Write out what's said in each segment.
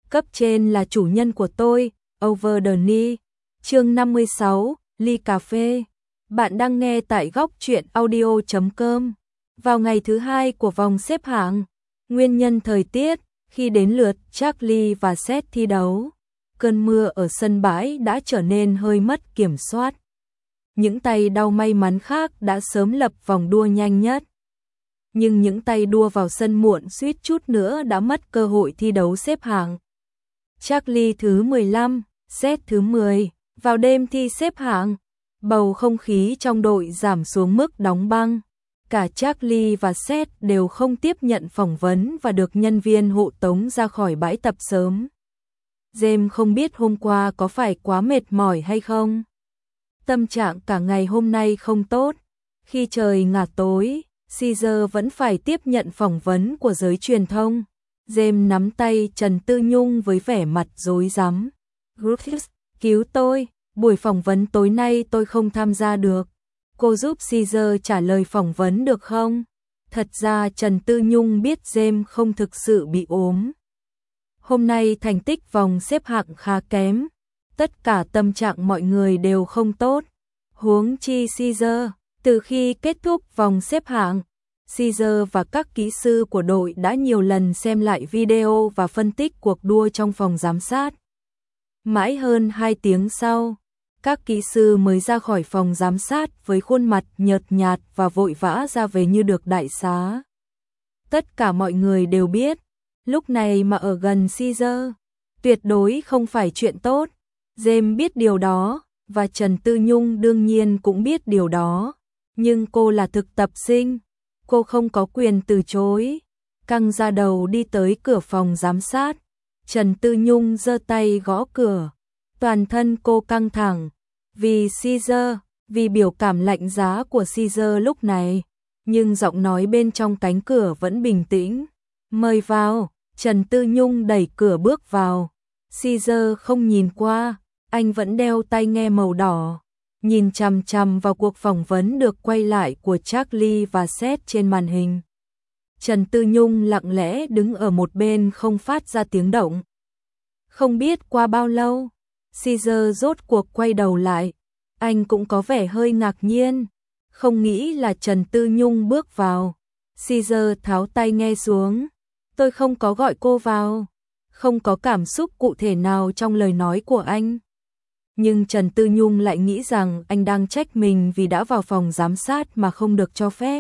Cấp trên là chủ nhân của tôi, over the knee. Chương 56, ly cà phê. Bạn đang nghe tại góc truyện audio.com. Vào ngày thứ 2 của vòng xếp hạng, nguyên nhân thời tiết, khi đến lượt Charlie và Seth thi đấu, cơn mưa ở sân bãi đã trở nên hơi mất kiểm soát. Những tay đau may mắn khác đã sớm lập vòng đua nhanh nhất. Nhưng những tay đua vào sân muộn suýt chút nữa đã mất cơ hội thi đấu xếp hạng. Charlie thứ 15, Seth thứ 10, vào đêm thi xếp hạng, bầu không khí trong đội giảm xuống mức đóng băng. Cả Charlie và Seth đều không tiếp nhận phỏng vấn và được nhân viên hộ tống ra khỏi bãi tập sớm. James không biết hôm qua có phải quá mệt mỏi hay không. Tâm trạng cả ngày hôm nay không tốt. Khi trời ngả tối, Caesar vẫn phải tiếp nhận phỏng vấn của giới truyền thông. James nắm tay Trần Tư Nhung với vẻ mặt rối rắm. Griffiths, cứu tôi, buổi phỏng vấn tối nay tôi không tham gia được. Cô giúp Caesar trả lời phỏng vấn được không? Thật ra Trần Tư Nhung biết James không thực sự bị ốm. Hôm nay thành tích vòng xếp hạng khá kém. Tất cả tâm trạng mọi người đều không tốt. Huống chi Caesar, từ khi kết thúc vòng xếp hạng, Caesar và các kỹ sư của đội đã nhiều lần xem lại video và phân tích cuộc đua trong phòng giám sát. Mãi hơn 2 tiếng sau, các kỹ sư mới ra khỏi phòng giám sát với khuôn mặt nhợt nhạt và vội vã ra về như được đại xá. Tất cả mọi người đều biết, lúc này mà ở gần Caesar, tuyệt đối không phải chuyện tốt. James biết điều đó, và Trần Tư Nhung đương nhiên cũng biết điều đó. Nhưng cô là thực tập sinh, cô không có quyền từ chối. Căng ra đầu đi tới cửa phòng giám sát. Trần Tư Nhung giơ tay gõ cửa. Toàn thân cô căng thẳng. Vì Caesar, vì biểu cảm lạnh giá của Caesar lúc này. Nhưng giọng nói bên trong cánh cửa vẫn bình tĩnh. Mời vào. Trần Tư Nhung đẩy cửa bước vào. Caesar không nhìn qua. Anh vẫn đeo tai nghe màu đỏ. Nhìn chằm chằm vào cuộc phỏng vấn được quay lại của Charlie và Seth trên màn hình. Trần Tư Nhung lặng lẽ đứng ở một bên không phát ra tiếng động. Không biết qua bao lâu, Caesar rốt cuộc quay đầu lại. Anh cũng có vẻ hơi ngạc nhiên, không nghĩ là Trần Tư Nhung bước vào. Caesar tháo tai nghe xuống. Tôi không có gọi cô vào. Không có cảm xúc cụ thể nào trong lời nói của anh. Nhưng Trần Tư Nhung lại nghĩ rằng anh đang trách mình vì đã vào phòng giám sát mà không được cho phép.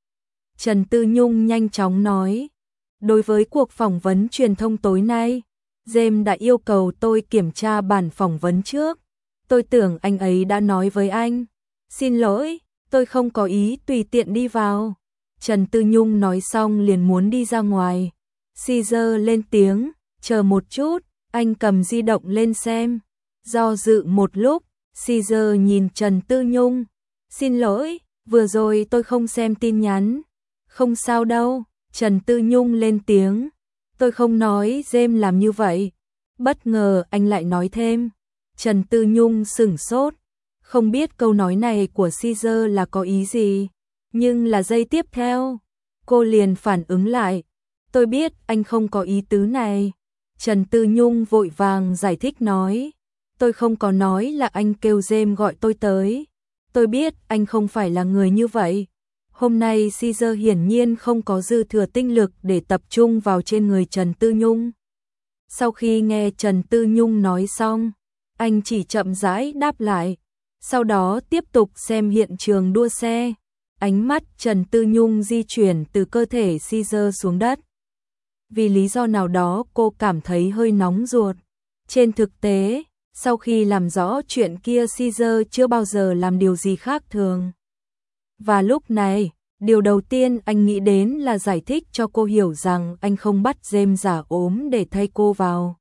Trần Tư Nhung nhanh chóng nói, đối với cuộc phỏng vấn truyền thông tối nay, James đã yêu cầu tôi kiểm tra bản phỏng vấn trước. Tôi tưởng anh ấy đã nói với anh. Xin lỗi, tôi không có ý tùy tiện đi vào. Trần Tư Nhung nói xong liền muốn đi ra ngoài. Caesar lên tiếng, chờ một chút, anh cầm di động lên xem. Do dự một lúc, Caesar nhìn Trần Tư Nhung. Xin lỗi, vừa rồi tôi không xem tin nhắn. Không sao đâu, Trần Tư Nhung lên tiếng. Tôi không nói James làm như vậy. Bất ngờ anh lại nói thêm. Trần Tư Nhung sửng sốt. Không biết câu nói này của Caesar là có ý gì. Nhưng là giây tiếp theo, cô liền phản ứng lại. Tôi biết anh không có ý tứ này. Trần Tư Nhung vội vàng giải thích nói. Tôi không có nói là anh kêu James gọi tôi tới. Tôi biết anh không phải là người như vậy. Hôm nay Caesar hiển nhiên không có dư thừa tinh lực để tập trung vào trên người Trần Tư Nhung. Sau khi nghe Trần Tư Nhung nói xong, anh chỉ chậm rãi đáp lại. Sau đó tiếp tục xem hiện trường đua xe. Ánh mắt Trần Tư Nhung di chuyển từ cơ thể Caesar xuống đất. Vì lý do nào đó cô cảm thấy hơi nóng ruột. Trên thực tế, sau khi làm rõ chuyện kia Caesar chưa bao giờ làm điều gì khác thường. Và lúc này, điều đầu tiên anh nghĩ đến là giải thích cho cô hiểu rằng anh không bắt James giả ốm để thay cô vào.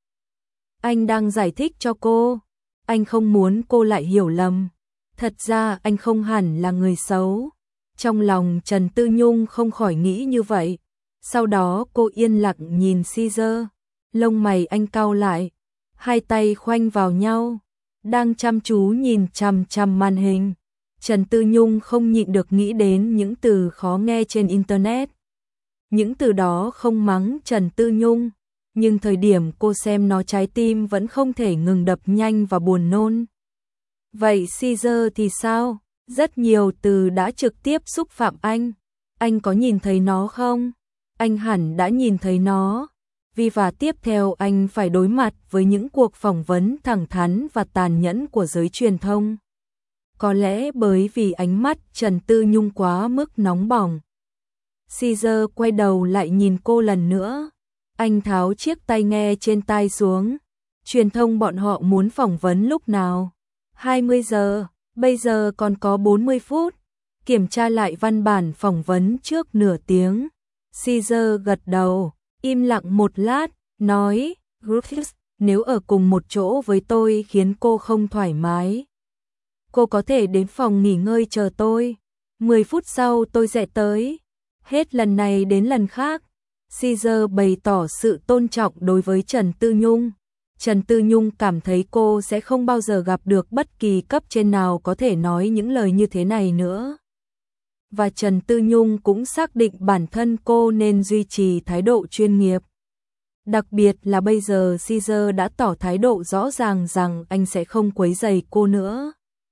Anh đang giải thích cho cô. Anh không muốn cô lại hiểu lầm. Thật ra anh không hẳn là người xấu. Trong lòng Trần Tư Nhung không khỏi nghĩ như vậy. Sau đó cô yên lặng nhìn Caesar. Lông mày anh cau lại. Hai tay khoanh vào nhau. Đang chăm chú nhìn chằm chằm màn hình. Trần Tư Nhung không nhịn được nghĩ đến những từ khó nghe trên Internet. Những từ đó không mắng Trần Tư Nhung, nhưng thời điểm cô xem nó trái tim vẫn không thể ngừng đập nhanh và buồn nôn. Vậy Caesar thì sao? Rất nhiều từ đã trực tiếp xúc phạm anh. Anh có nhìn thấy nó không? Anh hẳn đã nhìn thấy nó. Và tiếp theo anh phải đối mặt với những cuộc phỏng vấn thẳng thắn và tàn nhẫn của giới truyền thông. Có lẽ bởi vì ánh mắt Trần Tư Nhung quá mức nóng bỏng. Caesar quay đầu lại nhìn cô lần nữa. Anh tháo chiếc tai nghe trên tai xuống. Truyền thông bọn họ muốn phỏng vấn lúc nào? 20 giờ, bây giờ còn có 40 phút. Kiểm tra lại văn bản phỏng vấn trước nửa tiếng. Caesar gật đầu, im lặng một lát, nói, Griffiths, nếu ở cùng một chỗ với tôi khiến cô không thoải mái, cô có thể đến phòng nghỉ ngơi chờ tôi. 10 phút sau tôi sẽ tới. Hết lần này đến lần khác, Caesar bày tỏ sự tôn trọng đối với Trần Tư Nhung. Trần Tư Nhung cảm thấy cô sẽ không bao giờ gặp được bất kỳ cấp trên nào có thể nói những lời như thế này nữa. Và Trần Tư Nhung cũng xác định bản thân cô nên duy trì thái độ chuyên nghiệp. Đặc biệt là bây giờ Caesar đã tỏ thái độ rõ ràng rằng anh sẽ không quấy rầy cô nữa.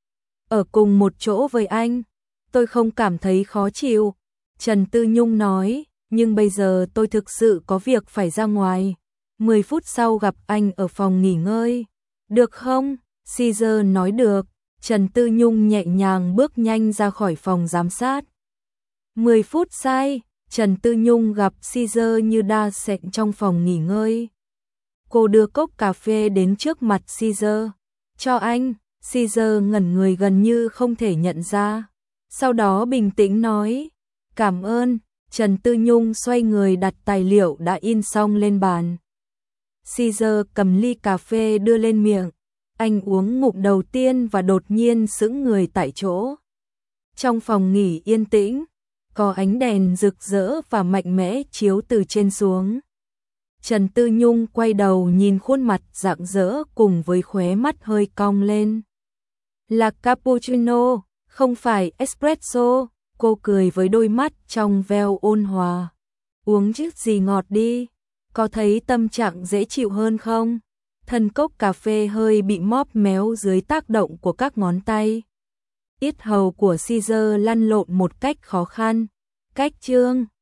Ở cùng một chỗ với anh, tôi không cảm thấy khó chịu, Trần Tư Nhung nói, nhưng bây giờ tôi thực sự có việc phải ra ngoài. 10 phút sau gặp anh ở phòng nghỉ ngơi. Được không? Caesar nói được. Trần Tư Nhung nhẹ nhàng bước nhanh ra khỏi phòng giám sát. 10 phút sai, Trần Tư Nhung gặp Caesar như đa sẹn trong phòng nghỉ ngơi. Cô đưa cốc cà phê đến trước mặt Caesar. Cho anh. Caesar ngẩn người gần như không thể nhận ra. Sau đó bình tĩnh nói. Cảm ơn. Trần Tư Nhung xoay người đặt tài liệu đã in xong lên bàn. Caesar cầm ly cà phê đưa lên miệng. Anh uống ngụm đầu tiên và đột nhiên sững người tại chỗ. Trong phòng nghỉ yên tĩnh, có ánh đèn rực rỡ và mạnh mẽ chiếu từ trên xuống. Trần Tư Nhung quay đầu nhìn khuôn mặt rạng rỡ cùng với khóe mắt hơi cong lên. Là cappuccino, không phải espresso, cô cười với đôi mắt trong veo ôn hòa. Uống chút gì ngọt đi, có thấy tâm trạng dễ chịu hơn không? Thân cốc cà phê hơi bị móp méo dưới tác động của các ngón tay. Yết hầu của Caesar lăn lộn một cách khó khăn. Cách chương